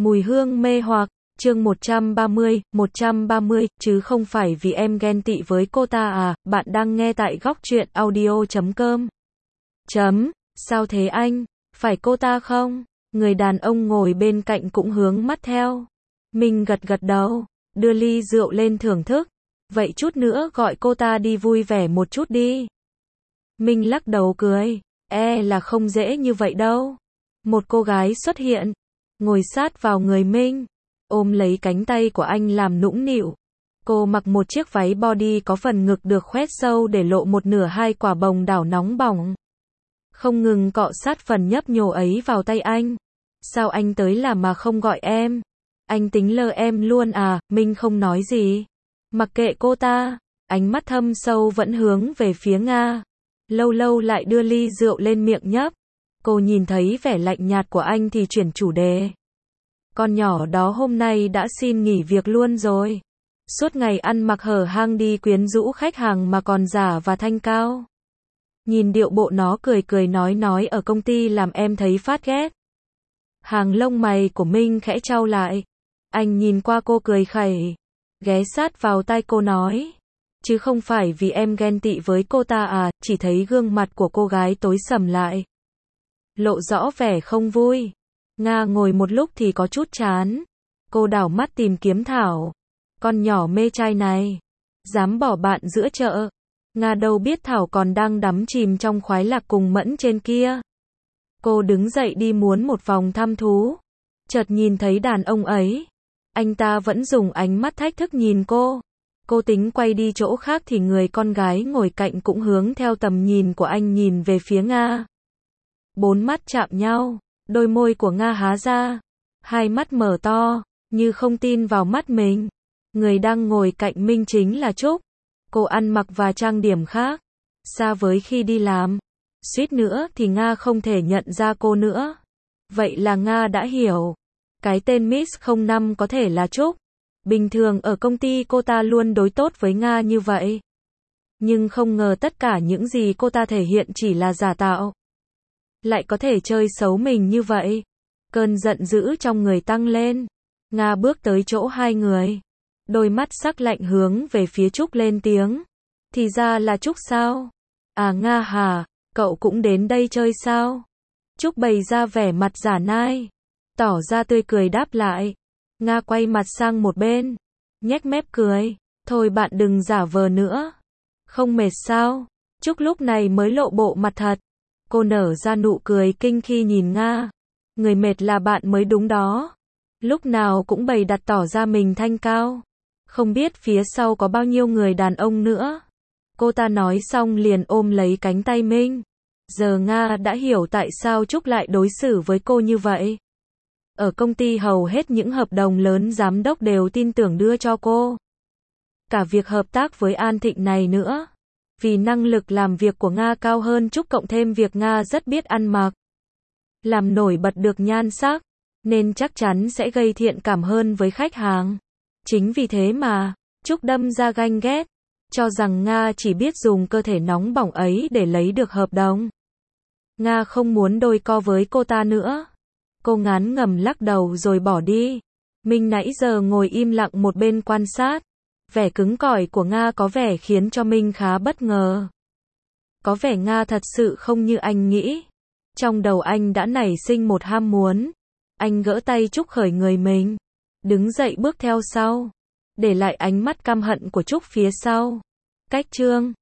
Mùi hương mê hoặc, chương 130, chứ không phải vì em ghen tị với cô ta à, bạn đang nghe tại góc truyện audio.com. Sao thế anh? Phải cô ta không? Người đàn ông ngồi bên cạnh cũng hướng mắt theo. Mình gật gật đầu, đưa ly rượu lên thưởng thức. Vậy chút nữa gọi cô ta đi vui vẻ một chút đi. Mình lắc đầu cười, là không dễ như vậy đâu. Một cô gái xuất hiện, ngồi sát vào người Minh, ôm lấy cánh tay của anh làm nũng nịu. Cô mặc một chiếc váy body có phần ngực được khoét sâu để lộ một nửa hai quả bồng đảo nóng bỏng. Không ngừng cọ sát phần nhấp nhô ấy vào tay anh. Sao anh tới làm mà không gọi em? Anh tính lơ em luôn à? Minh không nói gì. Mặc kệ cô ta, ánh mắt thâm sâu vẫn hướng về phía Nga. Lâu lâu lại đưa ly rượu lên miệng nhấp. Cô nhìn thấy vẻ lạnh nhạt của anh thì chuyển chủ đề. Con nhỏ đó hôm nay đã xin nghỉ việc luôn rồi. Suốt ngày ăn mặc hở hang đi quyến rũ khách hàng mà còn giả và thanh cao. Nhìn điệu bộ nó cười cười nói ở công ty làm em thấy phát ghét. Hàng lông mày của Minh khẽ chau lại. Anh nhìn qua cô cười khẩy, ghé sát vào tai cô nói. Chứ không phải vì em ghen tị với cô ta à, chỉ thấy gương mặt của cô gái tối sầm lại. Lộ rõ vẻ không vui. Nga ngồi một lúc thì có chút chán. Cô đảo mắt tìm kiếm Thảo. Con nhỏ mê trai này. Dám bỏ bạn giữa chợ. Nga đâu biết Thảo còn đang đắm chìm trong khoái lạc cùng Mẫn trên kia. Cô đứng dậy đi muốn một vòng thăm thú. Chợt nhìn thấy đàn ông ấy. Anh ta vẫn dùng ánh mắt thách thức nhìn cô. Cô tính quay đi chỗ khác thì người con gái ngồi cạnh cũng hướng theo tầm nhìn của anh nhìn về phía Nga. Bốn mắt chạm nhau, đôi môi của Nga há ra, hai mắt mở to, như không tin vào mắt mình. Người đang ngồi cạnh Minh chính là Trúc. Cô ăn mặc và trang điểm khác, xa với khi đi làm. Suýt nữa thì Nga không thể nhận ra cô nữa. Vậy là Nga đã hiểu. Cái tên Miss 05 có thể là Trúc. Bình thường ở công ty cô ta luôn đối tốt với Nga như vậy. Nhưng không ngờ tất cả những gì cô ta thể hiện chỉ là giả tạo. Lại có thể chơi xấu mình như vậy. Cơn giận dữ trong người tăng lên. Nga bước tới chỗ hai người. Đôi mắt sắc lạnh hướng về phía Trúc lên tiếng. Thì ra là Trúc sao? À Nga hả, cậu cũng đến đây chơi sao? Trúc bày ra vẻ mặt giả nai. Tỏ ra tươi cười đáp lại. Nga quay mặt sang một bên. Nhếch mép cười. Thôi bạn đừng giả vờ nữa. Không mệt sao? Trúc lúc này mới lộ bộ mặt thật. Cô nở ra nụ cười kinh khi nhìn Nga. Người mệt là bạn mới đúng đó. Lúc nào cũng bày đặt tỏ ra mình thanh cao. Không biết phía sau có bao nhiêu người đàn ông nữa. Cô ta nói xong liền ôm lấy cánh tay Minh. Giờ Nga đã hiểu tại sao Trúc lại đối xử với cô như vậy. Ở công ty hầu hết những hợp đồng lớn giám đốc đều tin tưởng đưa cho cô. Cả việc hợp tác với An Thịnh này nữa. Vì năng lực làm việc của Nga cao hơn Trúc cộng thêm việc Nga rất biết ăn mặc. Làm nổi bật được nhan sắc. Nên chắc chắn sẽ gây thiện cảm hơn với khách hàng. Chính vì thế mà, Trúc đâm ra ganh ghét. Cho rằng Nga chỉ biết dùng cơ thể nóng bỏng ấy để lấy được hợp đồng. Nga không muốn đôi co với cô ta nữa. Cô ngán ngẩm lắc đầu rồi bỏ đi. Minh nãy giờ ngồi im lặng một bên quan sát. Vẻ cứng cỏi của Nga có vẻ khiến cho Minh khá bất ngờ. Có vẻ Nga thật sự không như anh nghĩ. Trong đầu anh đã nảy sinh một ham muốn. Anh gỡ tay Trúc khỏi người mình. Đứng dậy bước theo sau. Để lại ánh mắt căm hận của Trúc phía sau. Cách chương